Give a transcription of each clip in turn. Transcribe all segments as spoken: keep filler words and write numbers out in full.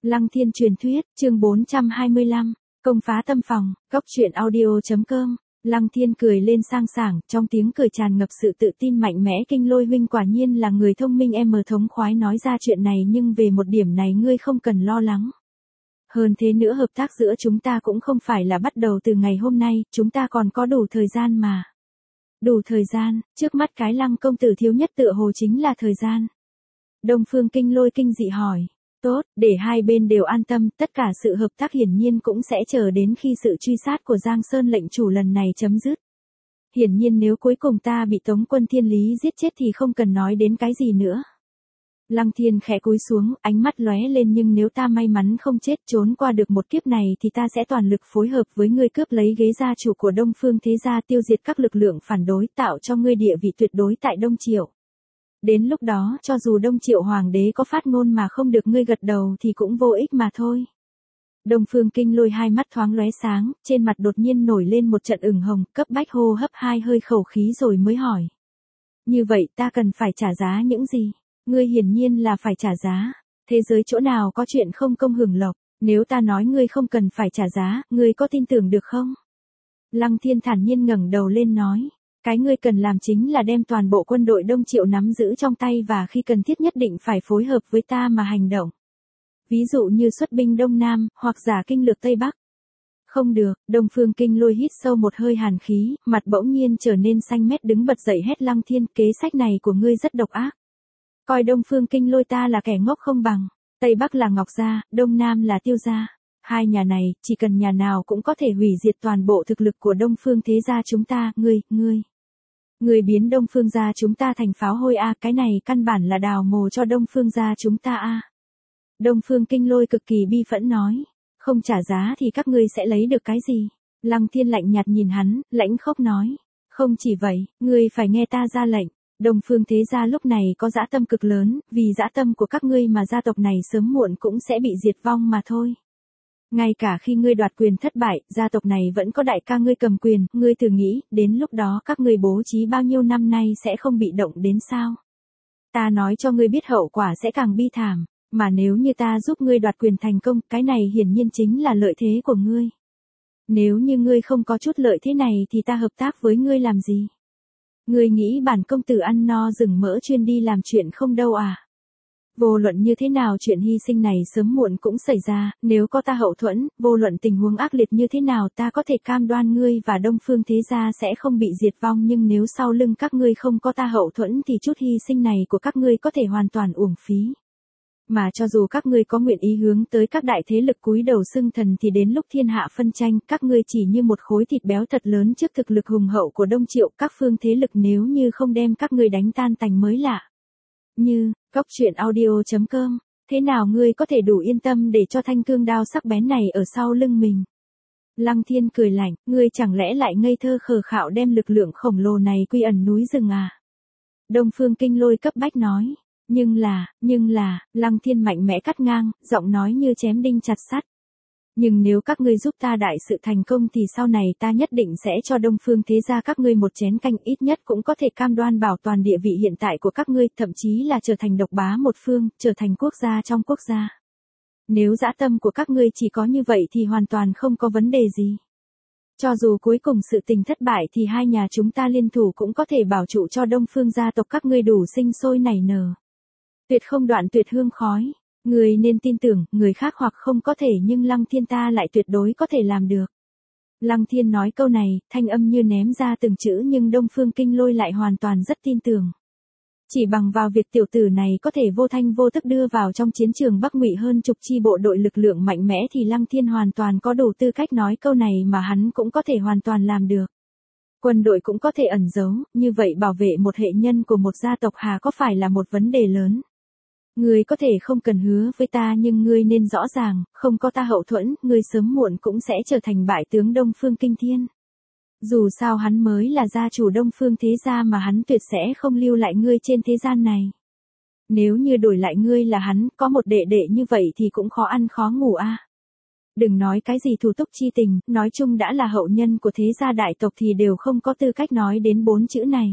Lăng Thiên truyền thuyết, chương bốn trăm hai mươi lăm, công phá tâm phòng, góc truyện audio chấm com. Lăng Thiên cười lên sang sảng, trong tiếng cười tràn ngập sự tự tin mạnh mẽ. Kinh Lôi huynh quả nhiên là người thông minh, em mờ thống khoái nói ra chuyện này, nhưng về một điểm này ngươi không cần lo lắng. Hơn thế nữa, hợp tác giữa chúng ta cũng không phải là bắt đầu từ ngày hôm nay, chúng ta còn có đủ thời gian mà. Đủ thời gian, trước mắt cái Lăng công tử thiếu nhất tựa hồ chính là thời gian. Đông Phương Kinh Lôi kinh dị hỏi. Tốt, để hai bên đều an tâm, tất cả sự hợp tác hiển nhiên cũng sẽ chờ đến khi sự truy sát của Giang Sơn lệnh chủ lần này chấm dứt. Hiển nhiên nếu cuối cùng ta bị Tống quân Thiên Lý giết chết thì không cần nói đến cái gì nữa. Lăng Thiên khẽ cúi xuống, ánh mắt lóe lên, nhưng nếu ta may mắn không chết trốn qua được một kiếp này thì ta sẽ toàn lực phối hợp với ngươi cướp lấy ghế gia chủ của Đông Phương thế gia, tiêu diệt các lực lượng phản đối, tạo cho ngươi địa vị tuyệt đối tại Đông Triệu. Đến lúc đó, cho dù Đông Triệu hoàng đế có phát ngôn mà không được ngươi gật đầu thì cũng vô ích mà thôi. Đông Phương Kinh Lôi hai mắt thoáng lóe sáng, trên mặt đột nhiên nổi lên một trận ửng hồng, cấp bách hô hấp hai hơi khẩu khí rồi mới hỏi. Như vậy ta cần phải trả giá những gì? Ngươi hiển nhiên là phải trả giá. Thế giới chỗ nào có chuyện không công hưởng lộc, nếu ta nói ngươi không cần phải trả giá, ngươi có tin tưởng được không? Lăng Thiên thản nhiên ngẩng đầu lên nói. Cái ngươi cần làm chính là đem toàn bộ quân đội Đông Triệu nắm giữ trong tay, và khi cần thiết nhất định phải phối hợp với ta mà hành động. Ví dụ như xuất binh Đông Nam, hoặc giả kinh lược Tây Bắc. Không được, Đông Phương Kinh Lôi hít sâu một hơi hàn khí, mặt bỗng nhiên trở nên xanh mét, đứng bật dậy hét Lăng Thiên, kế sách này của ngươi rất độc ác. Coi Đông Phương Kinh Lôi ta là kẻ ngốc không bằng. Tây Bắc là Ngọc Gia, Đông Nam là Tiêu Gia. Hai nhà này, chỉ cần nhà nào cũng có thể hủy diệt toàn bộ thực lực của Đông Phương thế gia chúng ta, ngươi, ngươi. Người biến Đông Phương gia chúng ta thành pháo hôi a, à, cái này căn bản là đào mồ cho Đông Phương gia chúng ta a. À. Đông Phương Kinh Lôi cực kỳ bi phẫn nói, không trả giá thì các ngươi sẽ lấy được cái gì? Lăng Thiên lạnh nhạt nhìn hắn, lãnh khốc nói, không chỉ vậy, ngươi phải nghe ta ra lệnh. Đông Phương thế gia lúc này có dã tâm cực lớn, vì dã tâm của các ngươi mà gia tộc này sớm muộn cũng sẽ bị diệt vong mà thôi. Ngay cả khi ngươi đoạt quyền thất bại, gia tộc này vẫn có đại ca ngươi cầm quyền, ngươi thử nghĩ, đến lúc đó các ngươi bố trí bao nhiêu năm nay sẽ không bị động đến sao? Ta nói cho ngươi biết hậu quả sẽ càng bi thảm, mà nếu như ta giúp ngươi đoạt quyền thành công, cái này hiển nhiên chính là lợi thế của ngươi. Nếu như ngươi không có chút lợi thế này thì ta hợp tác với ngươi làm gì? Ngươi nghĩ bản công tử ăn no rừng mỡ chuyên đi làm chuyện không đâu à? Vô luận như thế nào chuyện hy sinh này sớm muộn cũng xảy ra, nếu có ta hậu thuẫn, vô luận tình huống ác liệt như thế nào ta có thể cam đoan ngươi và Đông Phương thế gia sẽ không bị diệt vong, nhưng nếu sau lưng các ngươi không có ta hậu thuẫn thì chút hy sinh này của các ngươi có thể hoàn toàn uổng phí. Mà cho dù các ngươi có nguyện ý hướng tới các đại thế lực cúi đầu xưng thần thì đến lúc thiên hạ phân tranh, các ngươi chỉ như một khối thịt béo thật lớn trước thực lực hùng hậu của Đông Triệu, các phương thế lực nếu như không đem các ngươi đánh tan tành mới lạ. Như, góc truyện audio chấm com, thế nào ngươi có thể đủ yên tâm để cho thanh cương đao sắc bén này ở sau lưng mình? Lăng Thiên cười lạnh, ngươi chẳng lẽ lại ngây thơ khờ khạo đem lực lượng khổng lồ này quy ẩn núi rừng à? Đông Phương Kinh Lôi cấp bách nói, nhưng là, nhưng là, Lăng Thiên mạnh mẽ cắt ngang, giọng nói như chém đinh chặt sắt. Nhưng nếu các ngươi giúp ta đại sự thành công thì sau này ta nhất định sẽ cho Đông Phương thế gia các ngươi một chén canh, ít nhất cũng có thể cam đoan bảo toàn địa vị hiện tại của các ngươi, thậm chí là trở thành độc bá một phương, trở thành quốc gia trong quốc gia. Nếu dã tâm của các ngươi chỉ có như vậy thì hoàn toàn không có vấn đề gì. Cho dù cuối cùng sự tình thất bại thì hai nhà chúng ta liên thủ cũng có thể bảo trụ cho Đông Phương gia tộc các ngươi đủ sinh sôi nảy nở. Tuyệt không đoạn tuyệt hương khói. Người nên tin tưởng, người khác hoặc không có thể nhưng Lăng Thiên ta lại tuyệt đối có thể làm được. Lăng Thiên nói câu này, thanh âm như ném ra từng chữ, nhưng Đông Phương Kinh Lôi lại hoàn toàn rất tin tưởng. Chỉ bằng vào việc tiểu tử này có thể vô thanh vô tức đưa vào trong chiến trường Bắc Ngụy hơn chục chi bộ đội lực lượng mạnh mẽ thì Lăng Thiên hoàn toàn có đủ tư cách nói câu này, mà hắn cũng có thể hoàn toàn làm được. Quân đội cũng có thể ẩn giấu, như vậy bảo vệ một hệ nhân của một gia tộc hà có phải là một vấn đề lớn? Ngươi có thể không cần hứa với ta, nhưng ngươi nên rõ ràng, không có ta hậu thuẫn, ngươi sớm muộn cũng sẽ trở thành bại tướng Đông Phương Kinh Thiên. Dù sao hắn mới là gia chủ Đông Phương thế gia mà hắn tuyệt sẽ không lưu lại ngươi trên thế gian này. Nếu như đổi lại ngươi là hắn, có một đệ đệ như vậy thì cũng khó ăn khó ngủ a. À. Đừng nói cái gì thủ túc chi tình, nói chung đã là hậu nhân của thế gia đại tộc thì đều không có tư cách nói đến bốn chữ này.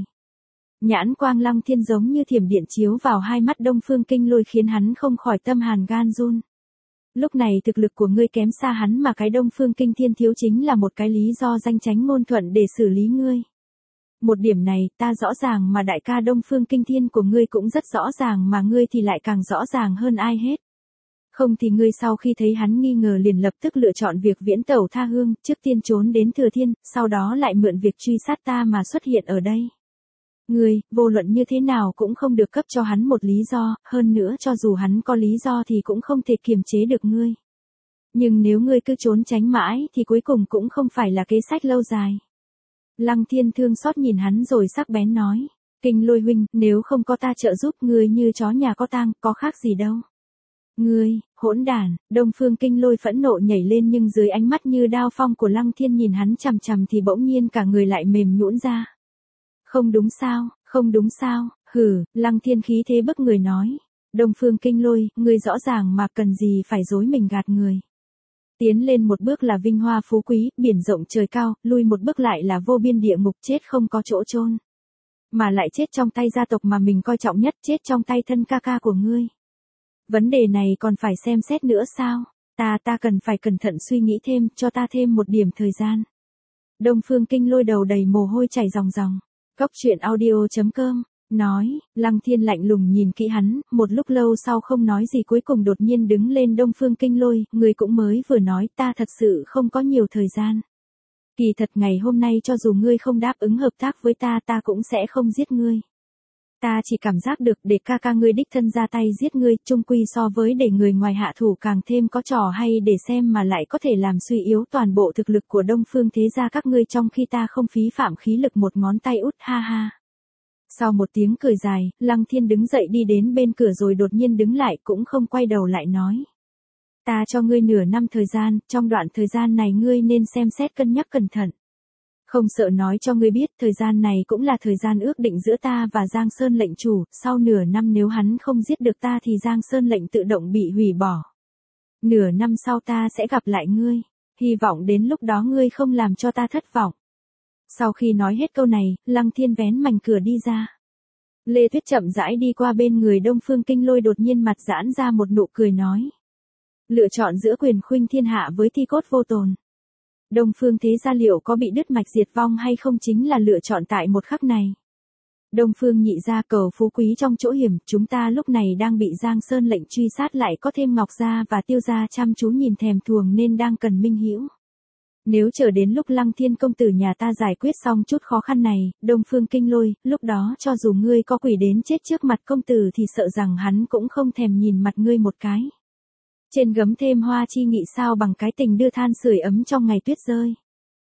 Nhãn quang Lăng Thiên giống như thiểm điện chiếu vào hai mắt Đông Phương Kinh Lôi khiến hắn không khỏi tâm hàn gan run. Lúc này thực lực của ngươi kém xa hắn mà cái Đông Phương Kinh Thiên thiếu chính là một cái lý do danh tránh ngôn thuận để xử lý ngươi. Một điểm này ta rõ ràng mà đại ca Đông Phương Kinh Thiên của ngươi cũng rất rõ ràng mà ngươi thì lại càng rõ ràng hơn ai hết. Không thì ngươi sau khi thấy hắn nghi ngờ liền lập tức lựa chọn việc viễn tẩu tha hương, trước tiên trốn đến Thừa Thiên, sau đó lại mượn việc truy sát ta mà xuất hiện ở đây. Ngươi, vô luận như thế nào cũng không được cấp cho hắn một lý do, hơn nữa cho dù hắn có lý do thì cũng không thể kiềm chế được ngươi. Nhưng nếu ngươi cứ trốn tránh mãi thì cuối cùng cũng không phải là kế sách lâu dài. Lăng Thiên thương xót nhìn hắn rồi sắc bén nói, Kinh Lôi huynh, nếu không có ta trợ giúp ngươi như chó nhà có tang, có khác gì đâu. Ngươi, hỗn đản, Đông Phương Kinh Lôi phẫn nộ nhảy lên nhưng dưới ánh mắt như đao phong của Lăng Thiên nhìn hắn chằm chằm thì bỗng nhiên cả người lại mềm nhũn ra. Không đúng sao, không đúng sao, hừ, Lăng Thiên khí thế bức người nói. Đông Phương Kinh Lôi, ngươi rõ ràng mà cần gì phải dối mình gạt người. Tiến lên một bước là vinh hoa phú quý, biển rộng trời cao, lui một bước lại là vô biên địa ngục, chết không có chỗ chôn. Mà lại chết trong tay gia tộc mà mình coi trọng nhất, chết trong tay thân ca ca của ngươi. Vấn đề này còn phải xem xét nữa sao? Ta ta cần phải cẩn thận suy nghĩ thêm, cho ta thêm một điểm thời gian. Đông Phương Kinh Lôi đầu đầy mồ hôi chảy ròng ròng. Cốc truyện audio chấm com nói, Lăng Thiên lạnh lùng nhìn kỹ hắn, một lúc lâu sau không nói gì cuối cùng đột nhiên đứng lên. Đông Phương Kinh Lôi, người cũng mới vừa nói ta thật sự không có nhiều thời gian. Kỳ thật ngày hôm nay cho dù ngươi không đáp ứng hợp tác với ta ta cũng sẽ không giết ngươi. Ta chỉ cảm giác được để ca ca ngươi đích thân ra tay giết ngươi, chung quy so với để người ngoài hạ thủ càng thêm có trò hay để xem mà lại có thể làm suy yếu toàn bộ thực lực của Đông Phương thế gia các ngươi trong khi ta không phí phạm khí lực một ngón tay út, ha ha. Sau một tiếng cười dài, Lăng Thiên đứng dậy đi đến bên cửa rồi đột nhiên đứng lại cũng không quay đầu lại nói. Ta cho ngươi nửa năm thời gian, trong đoạn thời gian này ngươi nên xem xét cân nhắc cẩn thận. Không sợ nói cho ngươi biết, thời gian này cũng là thời gian ước định giữa ta và Giang Sơn lệnh chủ, sau nửa năm nếu hắn không giết được ta thì Giang Sơn lệnh tự động bị hủy bỏ. Nửa năm sau ta sẽ gặp lại ngươi, hy vọng đến lúc đó ngươi không làm cho ta thất vọng. Sau khi nói hết câu này, Lăng Thiên vén mảnh cửa đi ra. Lê Tuyết chậm rãi đi qua bên người Đông Phương Kinh Lôi đột nhiên mặt giãn ra một nụ cười nói. Lựa chọn giữa quyền khuynh thiên hạ với thi cốt vô tồn. Đông Phương thế gia liệu có bị đứt mạch diệt vong hay không chính là lựa chọn tại một khắc này. Đông Phương nhị gia cầu phú quý trong chỗ hiểm, chúng ta lúc này đang bị Giang Sơn lệnh truy sát lại có thêm Ngọc gia và Tiêu gia chăm chú nhìn thèm thuồng nên đang cần minh hữu. Nếu chờ đến lúc Lăng Thiên công tử nhà ta giải quyết xong chút khó khăn này, Đông Phương Kinh Lôi, lúc đó cho dù ngươi có quỷ đến chết trước mặt công tử thì sợ rằng hắn cũng không thèm nhìn mặt ngươi một cái. Trên gấm thêm hoa chi nghị sao bằng cái tình đưa than sưởi ấm trong ngày tuyết rơi.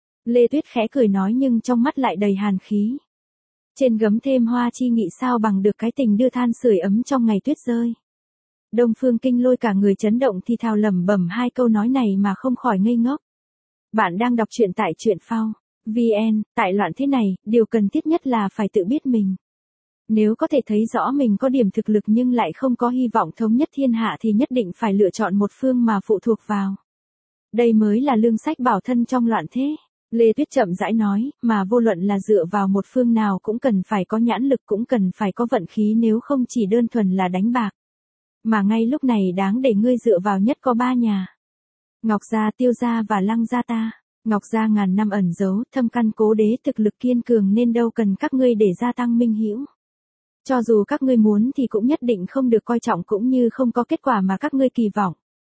Lê Tuyết khẽ cười nói nhưng trong mắt lại đầy hàn khí. Trên gấm thêm hoa chi nghị sao bằng được cái tình đưa than sưởi ấm trong ngày tuyết rơi. Đông Phương Kinh Lôi cả người chấn động thì thào lẩm bẩm hai câu nói này mà không khỏi ngây ngốc. Bạn đang đọc truyện tại truyện phao chấm vn, tại loạn thế này, điều cần thiết nhất là phải tự biết mình. Nếu có thể thấy rõ mình có điểm thực lực nhưng lại không có hy vọng thống nhất thiên hạ thì nhất định phải lựa chọn một phương mà phụ thuộc vào. Đây mới là lương sách bảo thân trong loạn thế. Lê Tuyết chậm rãi nói, mà vô luận là dựa vào một phương nào cũng cần phải có nhãn lực cũng cần phải có vận khí nếu không chỉ đơn thuần là đánh bạc. Mà ngay lúc này đáng để ngươi dựa vào nhất có ba nhà. Ngọc gia, Tiêu gia và Lăng gia ta. Ngọc gia ngàn năm ẩn giấu, thâm căn cố đế thực lực kiên cường nên đâu cần các ngươi để gia tăng minh hữu. Cho dù các ngươi muốn thì cũng nhất định không được coi trọng cũng như không có kết quả mà các ngươi kỳ vọng.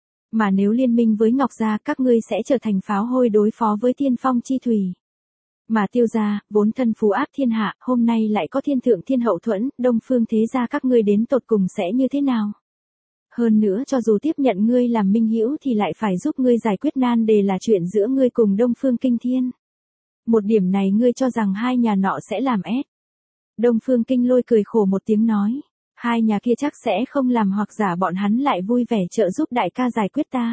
Mà nếu liên minh với Ngọc gia các ngươi sẽ trở thành pháo hôi đối phó với Thiên Phong chi thủy. Mà Tiêu gia, vốn thân phú áp thiên hạ, hôm nay lại có thiên thượng thiên hậu thuẫn, Đông Phương thế gia các ngươi đến tột cùng sẽ như thế nào? Hơn nữa cho dù tiếp nhận ngươi làm minh hữu thì lại phải giúp ngươi giải quyết nan đề là chuyện giữa ngươi cùng Đông Phương Kinh Thiên. Một điểm này ngươi cho rằng hai nhà nọ sẽ làm ép. Đông Phương Kinh Lôi cười khổ một tiếng nói, hai nhà kia chắc sẽ không làm hoặc giả bọn hắn lại vui vẻ trợ giúp đại ca giải quyết ta.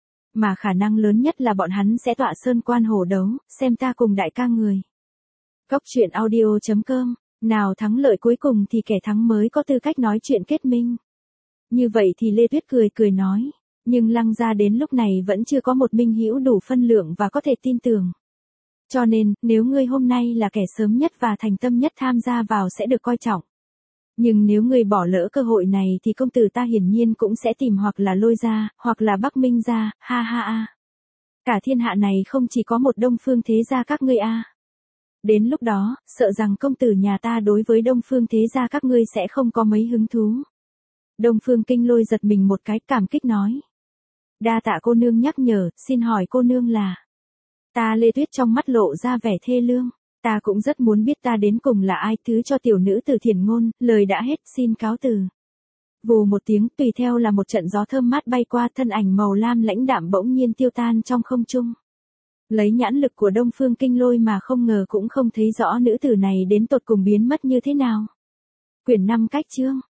Mà khả năng lớn nhất là bọn hắn sẽ tọa sơn quan hổ đấu, xem ta cùng đại ca người. Cốc truyện audio chấm com, nào thắng lợi cuối cùng thì kẻ thắng mới có tư cách nói chuyện kết minh. Như vậy thì Lê Tuyết cười cười nói, nhưng Lăng gia đến lúc này vẫn chưa có một minh hữu đủ phân lượng và có thể tin tưởng. Cho nên, nếu ngươi hôm nay là kẻ sớm nhất và thành tâm nhất tham gia vào sẽ được coi trọng. Nhưng nếu ngươi bỏ lỡ cơ hội này thì công tử ta hiển nhiên cũng sẽ tìm hoặc là Lôi gia, hoặc là Bắc Minh gia, ha ha a. Cả thiên hạ này không chỉ có một Đông Phương thế gia các ngươi a. Đến lúc đó, sợ rằng công tử nhà ta đối với Đông Phương thế gia các ngươi sẽ không có mấy hứng thú. Đông Phương Kinh Lôi giật mình một cái, cảm kích nói. Đa tạ cô nương nhắc nhở, xin hỏi cô nương là. Ta Lê Tuyết trong mắt lộ ra vẻ thê lương. Ta cũng rất muốn biết ta đến cùng là ai, thứ cho tiểu nữ từ Thiển Ngôn, lời đã hết, xin cáo từ. Vù một tiếng, tùy theo là một trận gió thơm mát bay qua, thân ảnh màu lam lãnh đạm bỗng nhiên tiêu tan trong không trung. Lấy nhãn lực của Đông Phương Kinh Lôi mà không ngờ cũng không thấy rõ nữ tử này đến tột cùng biến mất như thế nào. Quyển năm cách chương